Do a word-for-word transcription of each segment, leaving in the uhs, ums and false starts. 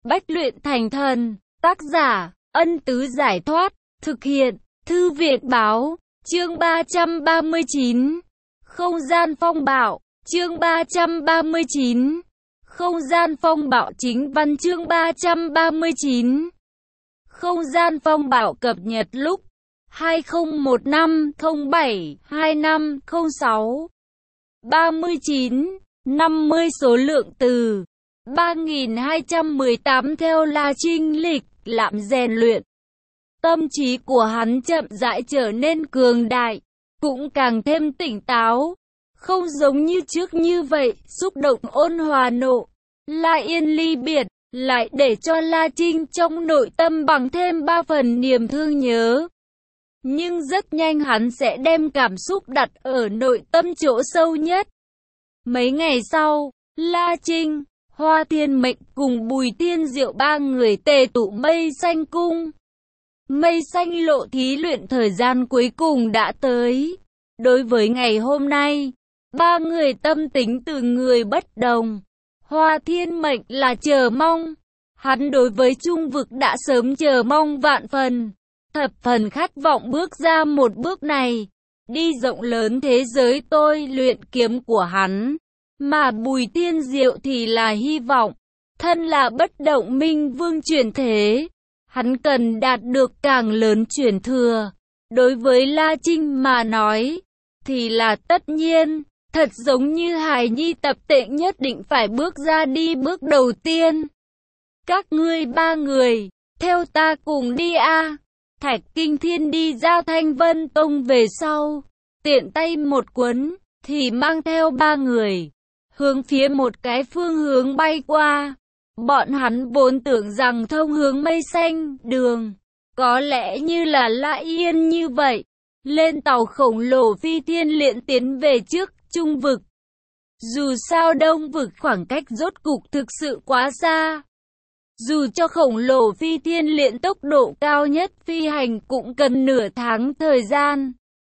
Bách luyện thành thần. Tác giả, Ân Tứ Giải Thoát. Thực hiện, Thư Viện Báo. Chương ba trăm ba mươi chín. Không gian phong bạo. Chương ba trăm ba mươi chín. Không gian phong bạo. Chính văn chương ba trăm ba mươi chín. Không gian phong bạo cập nhật lúc hai không một năm không bảy hai năm không sáu. ba mươi chín, năm mươi số lượng từ ba nghìn hai trăm mười tám theo La Trinh lịch lạm rèn luyện. Tâm trí của hắn chậm rãi trở nên cường đại, cũng càng thêm tỉnh táo, không giống như trước như vậy, xúc động ôn hòa nộ, La Yên ly biệt, lại để cho La Trinh trong nội tâm bằng thêm ba phần niềm thương nhớ. Nhưng rất nhanh hắn sẽ đem cảm xúc đặt ở nội tâm chỗ sâu nhất. Mấy ngày sau, La Trinh, Hoa Thiên Mệnh cùng Bùi Tiên Diệu ba người tề tụ Mây Xanh Cung. Mây Xanh lộ thí luyện thời gian cuối cùng đã tới. Đối với ngày hôm nay, ba người tâm tính từ người bất đồng. Hoa Thiên Mệnh là chờ mong. Hắn đối với trung vực đã sớm chờ mong vạn phần, thập phần khát vọng bước ra một bước này, đi rộng lớn thế giới tôi luyện kiếm của hắn. Mà Bùi Tiên Diệu thì là hy vọng, thân là bất động minh vương chuyển thế, hắn cần đạt được càng lớn truyền thừa. Đối với La Trinh mà nói, thì là tất nhiên, thật giống như hài nhi tập tệ nhất định phải bước ra đi bước đầu tiên. Các ngươi ba người, theo ta cùng đi a. Thạch Kinh Thiên đi ra Thanh Vân Tông về sau, tiện tay một cuốn, thì mang theo ba người, hướng phía một cái phương hướng bay qua. Bọn hắn vốn tưởng rằng thông hướng Mây Xanh đường, có lẽ như là La Yên như vậy, lên tàu khổng lồ phi thiên liễn tiến về trước Trung vực. Dù sao Đông vực khoảng cách rốt cục thực sự quá xa. Dù cho khổng lồ phi thiên liễn tốc độ cao nhất phi hành cũng cần nửa tháng thời gian,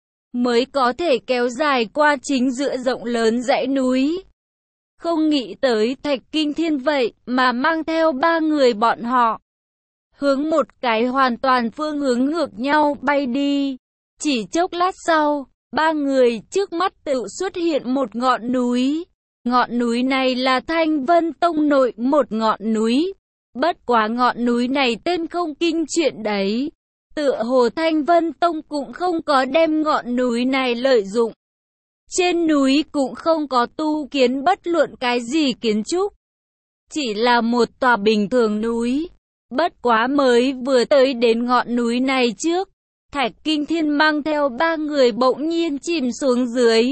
mới có thể kéo dài qua chính giữa rộng lớn dãy núi. Không nghĩ tới Thạch Kinh Thiên vậy mà mang theo ba người bọn họ, hướng một cái hoàn toàn phương hướng ngược nhau bay đi. Chỉ chốc lát sau, ba người trước mắt tự xuất hiện một ngọn núi. Ngọn núi này là Thanh Vân Tông nội một ngọn núi. Bất quá ngọn núi này tên không kinh chuyện đấy. Tựa hồ Thanh Vân Tông cũng không có đem ngọn núi này lợi dụng. Trên núi cũng không có tu kiến bất luận cái gì kiến trúc. Chỉ là một tòa bình thường núi. Bất quá mới vừa tới đến ngọn núi này trước, Thạch Kinh Thiên mang theo ba người bỗng nhiên chìm xuống dưới.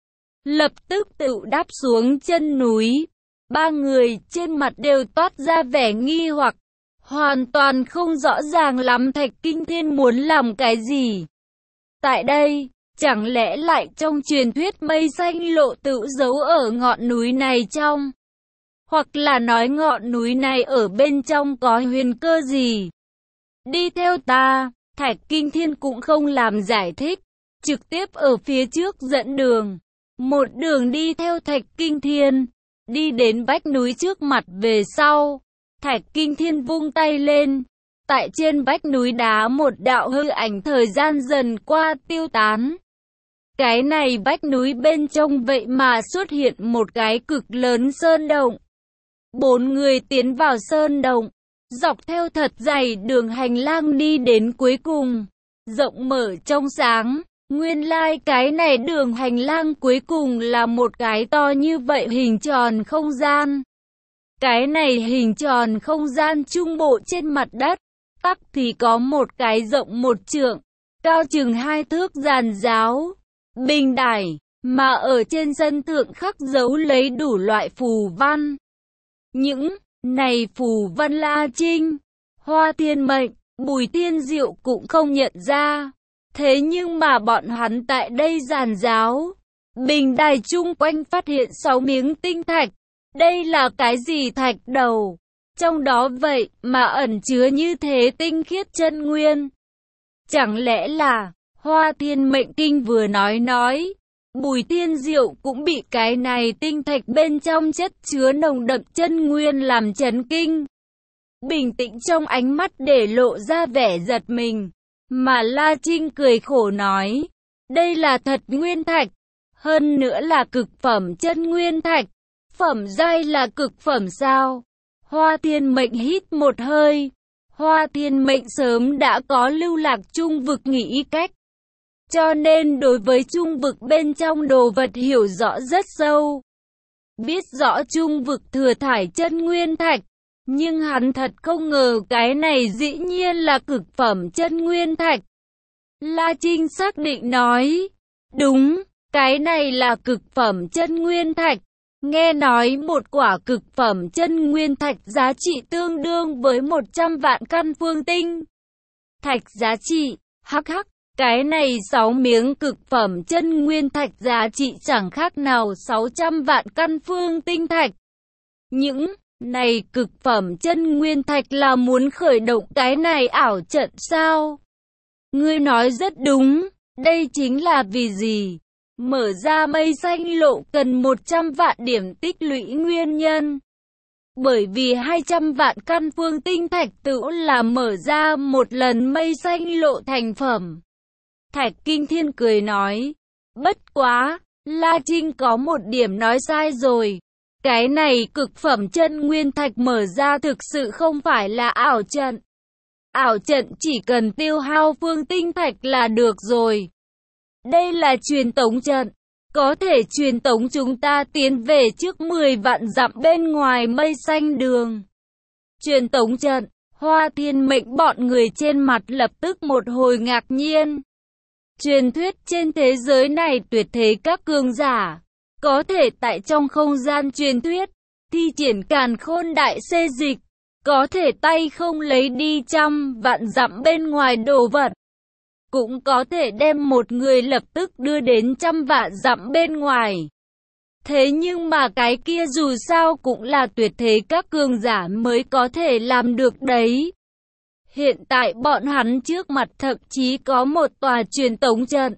Lập tức tự đáp xuống chân núi. Ba người trên mặt đều toát ra vẻ nghi hoặc, hoàn toàn không rõ ràng lắm Thạch Kinh Thiên muốn làm cái gì. Tại đây, chẳng lẽ lại trong truyền thuyết Mây Xanh lộ tự giấu ở ngọn núi này trong? Hoặc là nói ngọn núi này ở bên trong có huyền cơ gì? Đi theo ta, Thạch Kinh Thiên cũng không làm giải thích, trực tiếp ở phía trước dẫn đường. Một đường đi theo Thạch Kinh Thiên, đi đến vách núi trước mặt về sau, Thạch Kinh Thiên vung tay lên. Tại trên vách núi đá một đạo hư ảnh thời gian dần qua tiêu tán. Cái này vách núi bên trong vậy mà xuất hiện một cái cực lớn sơn động. Bốn người tiến vào sơn động, dọc theo thật dày đường hành lang đi đến cuối cùng, rộng mở trong sáng. Nguyên lai like cái này đường hành lang cuối cùng là một cái to như vậy hình tròn không gian. Cái này hình tròn không gian trung bộ trên mặt đất, tắc thì có một cái rộng một trượng, cao chừng hai thước giàn giáo, bình đài, mà ở trên sân thượng khắc dấu lấy đủ loại phù văn. Những này phù văn La Trinh, Hoa Thiên Mệnh, Bùi Tiên Diệu cũng không nhận ra. Thế nhưng mà bọn hắn tại đây giàn giáo, bình đài chung quanh phát hiện sáu miếng tinh thạch. Đây là cái gì thạch đầu? Trong đó vậy mà ẩn chứa như thế tinh khiết chân nguyên. Chẳng lẽ là Hoa Thiên Mệnh kinh vừa nói nói, Bùi Tiên Diệu cũng bị cái này tinh thạch bên trong chất chứa nồng đậm chân nguyên làm chấn kinh. bình tĩnh trong ánh mắt để lộ ra vẻ giật mình. Mà La Trinh cười khổ nói, đây là thật nguyên thạch, hơn nữa là cực phẩm chân nguyên thạch. Phẩm giai là cực phẩm sao? Hoa Thiên Mệnh hít một hơi. Hoa Thiên Mệnh sớm đã có lưu lạc trung vực nghĩ cách, cho nên đối với trung vực bên trong đồ vật hiểu rõ rất sâu. Biết rõ trung vực thừa thải chân nguyên thạch, nhưng hắn thật không ngờ cái này dĩ nhiên là cực phẩm chân nguyên thạch. La Trinh xác định nói, đúng, cái này là cực phẩm chân nguyên thạch. Nghe nói một quả cực phẩm chân nguyên thạch giá trị tương đương với một trăm vạn căn phương tinh thạch giá trị, hắc hắc, cái này sáu miếng cực phẩm chân nguyên thạch giá trị chẳng khác nào sáu trăm vạn căn phương tinh thạch. Những này cực phẩm chân nguyên thạch là muốn khởi động cái này ảo trận sao? Ngươi nói rất đúng, đây chính là vì gì? Mở ra mây xanh lộ cần một trăm vạn điểm tích lũy nguyên nhân. Bởi vì hai trăm vạn căn phương tinh thạch tự là mở ra một lần mây xanh lộ thành phẩm. Thạch Kinh Thiên cười nói, bất quá, La Trinh có một điểm nói sai rồi. Cái này cực phẩm chân nguyên thạch mở ra thực sự không phải là ảo trận. Ảo trận chỉ cần tiêu hao phương tinh thạch là được rồi. Đây là truyền tống trận, có thể truyền tống chúng ta tiến về trước mười vạn dặm bên ngoài mây xanh đường. Truyền tống trận, Hoa Thiên Mệnh bọn người trên mặt lập tức một hồi ngạc nhiên. Truyền thuyết trên thế giới này tuyệt thế các cường giả, có thể tại trong không gian truyền thuyết, thi triển càn khôn đại xê dịch, có thể tay không lấy đi trăm vạn dặm bên ngoài đồ vật. Cũng có thể đem một người lập tức đưa đến trăm vạn dặm bên ngoài. Thế nhưng mà cái kia dù sao cũng là tuyệt thế các cường giả mới có thể làm được đấy. Hiện tại bọn hắn trước mặt thậm chí có một tòa truyền tống trận,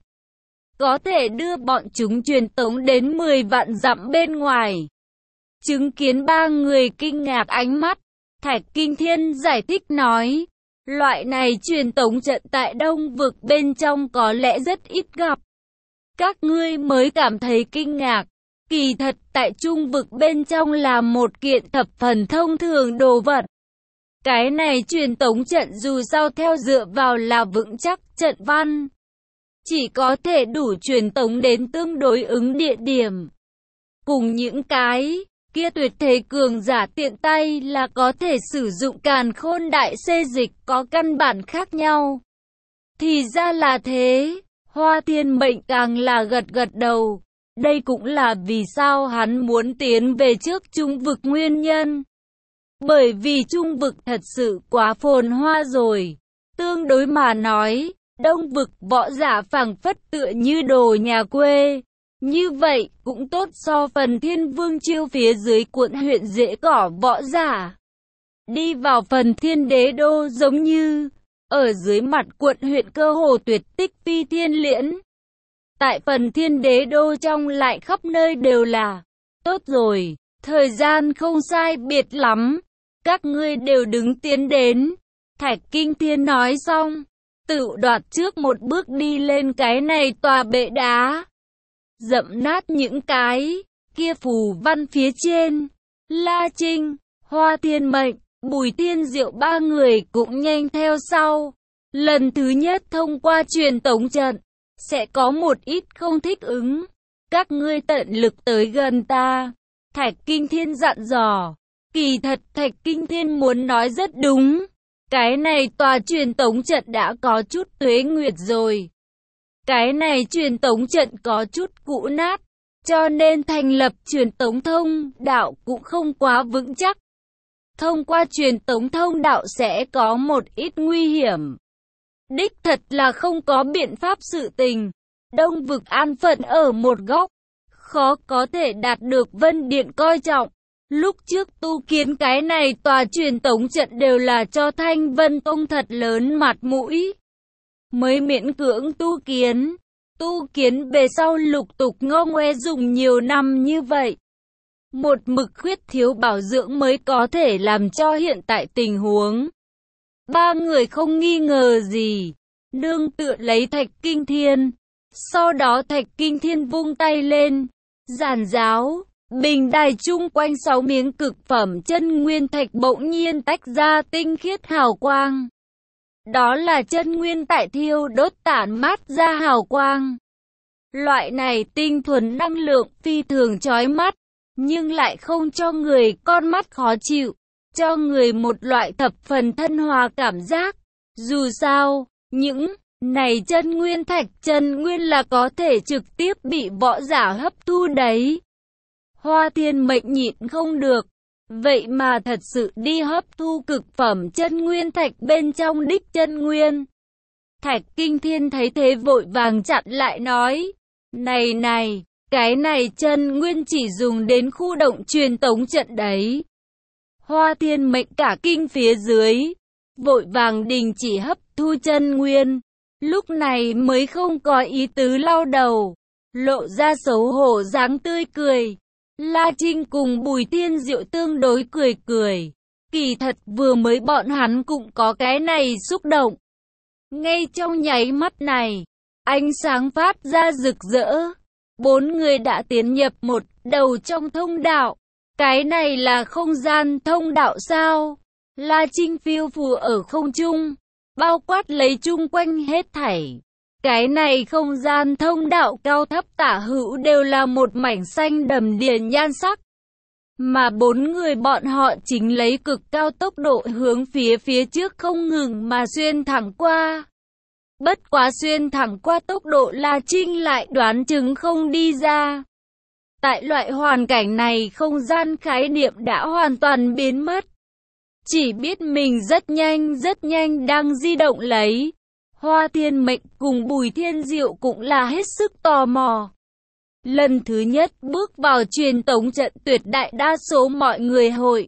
có thể đưa bọn chúng truyền tống đến mười vạn dặm bên ngoài. Chứng kiến ba người kinh ngạc ánh mắt, Thạch Kinh Thiên giải thích nói, loại này truyền tống trận tại Đông vực bên trong có lẽ rất ít gặp. Các ngươi mới cảm thấy kinh ngạc, kỳ thật tại Trung vực bên trong là một kiện thập phần thông thường đồ vật. Cái này truyền tống trận dù sao theo dựa vào là vững chắc trận văn, chỉ có thể đủ truyền tống đến tương đối ứng địa điểm. Cùng những cái kia tuyệt thế cường giả tiện tay là có thể sử dụng càn khôn đại xê dịch có căn bản khác nhau. Thì ra là thế, Hoa Thiên Mệnh càng là gật gật đầu. Đây cũng là vì sao hắn muốn tiến về trước Trung vực nguyên nhân. Bởi vì Trung vực thật sự quá phồn hoa rồi. Tương đối mà nói, Đông vực võ giả phảng phất tựa như đồ nhà quê. Như vậy cũng tốt so phần Thiên Vương Chiêu phía dưới quận huyện rễ cỏ võ giả. Đi vào phần Thiên Đế Đô giống như ở dưới mặt quận huyện cơ hồ tuyệt tích phi thiên liễn. Tại phần Thiên Đế Đô trong lại khắp nơi đều là. Tốt rồi, thời gian không sai biệt lắm. Các ngươi đều đứng tiến đến. Thạch Kinh Thiên nói xong, tự đoạt trước một bước đi lên cái này tòa bệ đá. Dậm nát những cái kia phù văn phía trên. La Trinh, Hoa Thiên Mệnh, Bùi Thiên Diệu ba người cũng nhanh theo sau. Lần thứ nhất thông qua truyền tống trận, sẽ có một ít không thích ứng. Các ngươi tận lực tới gần ta. Thạch Kinh Thiên dặn dò. Kỳ thật Thạch Kinh Thiên muốn nói rất đúng. Cái này tòa truyền tống trận đã có chút tuế nguyệt rồi. Cái này truyền tống trận có chút cũ nát, cho nên thành lập truyền tống thông đạo cũng không quá vững chắc. Thông qua truyền tống thông đạo sẽ có một ít nguy hiểm. Đích thật là không có biện pháp sự tình. Đông vực an phận ở một góc, khó có thể đạt được Vân Điện coi trọng. Lúc trước tu kiến cái này tòa truyền tống trận đều là cho Thanh Vân Tông thật lớn mặt mũi. Mới miễn cưỡng tu kiến. Tu kiến về sau lục tục ngô ngoe dùng nhiều năm như vậy. một mực khuyết thiếu bảo dưỡng mới có thể làm cho hiện tại tình huống. Ba người không nghi ngờ gì, nương tựa lấy Thạch Kinh Thiên. Sau đó Thạch Kinh Thiên vung tay lên, giàn giáo, bình đài chung quanh sáu miếng cực phẩm chân nguyên thạch bỗng nhiên tách ra tinh khiết hào quang. Đó là chân nguyên tại thiêu đốt tản mát ra hào quang. Loại này tinh thuần năng lượng phi thường chói mắt, nhưng lại không cho người con mắt khó chịu, cho người một loại thập phần thân hòa cảm giác. Dù sao, những này chân nguyên thạch chân nguyên là có thể trực tiếp bị võ giả hấp thu đấy. Hoa Thiên Mệnh nhịn không được, vậy mà thật sự đi hấp thu cực phẩm chân nguyên thạch bên trong đích chân nguyên. Thạch Kinh Thiên thấy thế vội vàng chặn lại nói, này này, cái này chân nguyên chỉ dùng đến khu động truyền tống trận đấy. Hoa Thiên Mệnh cả kinh phía dưới, vội vàng đình chỉ hấp thu chân nguyên, lúc này mới không có ý tứ lau đầu, lộ ra xấu hổ dáng tươi cười. La Trinh cùng Bùi Thiên Diệu tương đối cười cười, kỳ thật vừa mới bọn hắn cũng có cái này xúc động. Ngay trong nháy mắt này, ánh sáng phát ra rực rỡ, bốn người đã tiến nhập một đầu trong thông đạo. Cái này là không gian thông đạo sao? La Trinh phiêu phù ở không trung, bao quát lấy chung quanh hết thảy. Cái này không gian thông đạo cao thấp tả hữu đều là một mảnh xanh đầm đìa nhan sắc. Mà bốn người bọn họ chính lấy cực cao tốc độ hướng phía phía trước không ngừng mà xuyên thẳng qua. Bất quá xuyên thẳng qua tốc độ La Trinh lại đoán chừng không đi ra. Tại loại hoàn cảnh này không gian khái niệm đã hoàn toàn biến mất. Chỉ biết mình rất nhanh rất nhanh đang di động lấy. Hoa Thiên Mệnh cùng Bùi Thiên Diệu cũng là hết sức tò mò. Lần thứ nhất bước vào truyền tống trận tuyệt đại đa số mọi người hội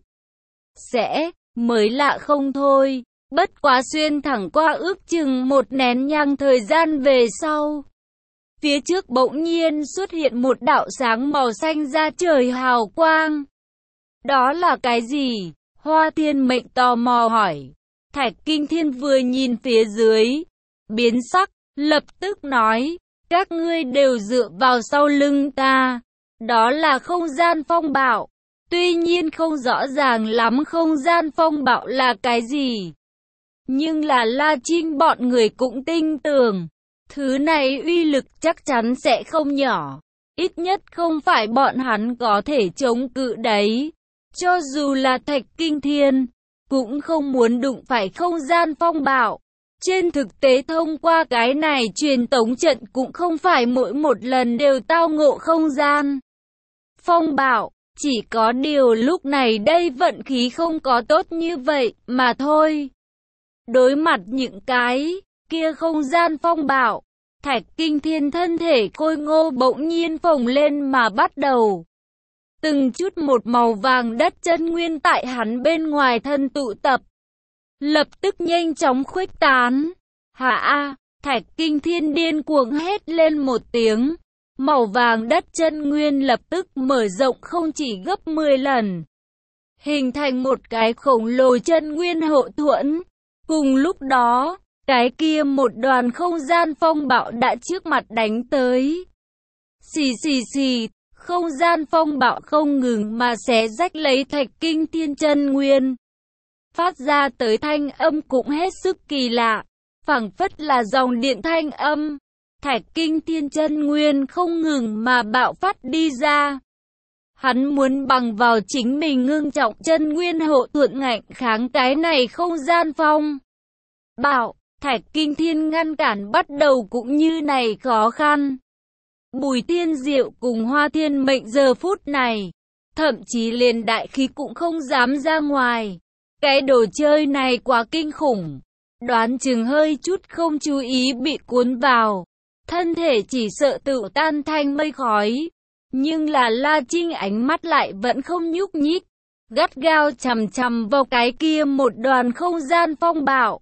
sẽ mới lạ không thôi. Bất quá xuyên thẳng qua ước chừng một nén nhang thời gian về sau. Phía trước bỗng nhiên xuất hiện một đạo sáng màu xanh ra trời hào quang. Đó là cái gì? Hoa Thiên Mệnh tò mò hỏi. Thạch Kinh Thiên vừa nhìn phía dưới, biến sắc, lập tức nói, các ngươi đều dựa vào sau lưng ta. Đó là không gian phong bạo. Tuy nhiên không rõ ràng lắm không gian phong bạo là cái gì. Nhưng là La Trinh bọn người cũng tin tưởng. Thứ này uy lực chắc chắn sẽ không nhỏ. Ít nhất không phải bọn hắn có thể chống cự đấy. Cho dù là Thạch Kinh Thiên, cũng không muốn đụng phải không gian phong bạo. Trên thực tế thông qua cái này truyền tống trận cũng không phải mỗi một lần đều tao ngộ không gian phong bạo. Chỉ có điều lúc này đây vận khí không có tốt như vậy mà thôi. Đối mặt những cái kia không gian phong bạo, Thạch Kinh Thiên thân thể khôi ngô bỗng nhiên phồng lên mà bắt đầu. Từng chút một màu vàng đất chân nguyên tại hắn bên ngoài thân tụ tập. Lập tức nhanh chóng khuếch tán. Hả a, Thạch Kinh Thiên điên cuồng hét lên một tiếng. Màu vàng đất chân nguyên lập tức mở rộng không chỉ gấp mười lần. Hình thành một cái khổng lồ chân nguyên hộ thuẫn. Cùng lúc đó, cái kia một đoàn không gian phong bạo đã trước mặt đánh tới. Xì xì xì, không gian phong bạo không ngừng mà xé rách lấy Thạch Kinh Thiên chân nguyên. Phát ra tới thanh âm cũng hết sức kỳ lạ, phảng phất là dòng điện thanh âm. Thạch Kinh Thiên chân nguyên không ngừng mà bạo phát đi ra. Hắn muốn bằng vào chính mình ngưng trọng chân nguyên hộ thuận ngạnh kháng cái này không gian phong bạo. Thạch Kinh Thiên ngăn cản bắt đầu cũng như này khó khăn. Bùi Thiên Diệu cùng Hoa Thiên Mệnh giờ phút này, thậm chí liền đại khí cũng không dám ra ngoài. Cái đồ chơi này quá kinh khủng, đoán chừng hơi chút không chú ý bị cuốn vào, thân thể chỉ sợ tự tan thành mây khói. Nhưng là La Trinh ánh mắt lại vẫn không nhúc nhích, gắt gao chằm chằm vào cái kia một đoàn không gian phong bạo.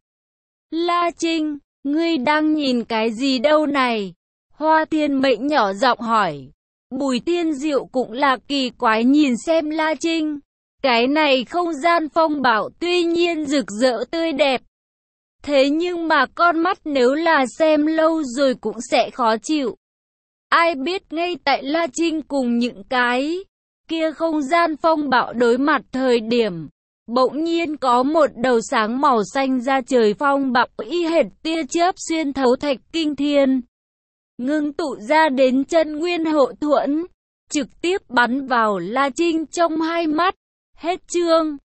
La Trinh, ngươi đang nhìn cái gì đâu này? Hoa Thiên Mệnh nhỏ giọng hỏi. Bùi Thiên Diệu cũng là kỳ quái nhìn xem La Trinh. Cái này không gian phong bạo tuy nhiên rực rỡ tươi đẹp. Thế nhưng mà con mắt nếu là xem lâu rồi cũng sẽ khó chịu. Ai biết ngay tại La Trinh cùng những cái kia không gian phong bạo đối mặt thời điểm. Bỗng nhiên có một đầu sáng màu xanh ra trời phong bạo y hệt tia chớp xuyên thấu thạch kinh thiên. Ngưng tụ ra đến chân nguyên hộ thuẫn. Trực tiếp bắn vào La Trinh trong hai mắt. Hết chương.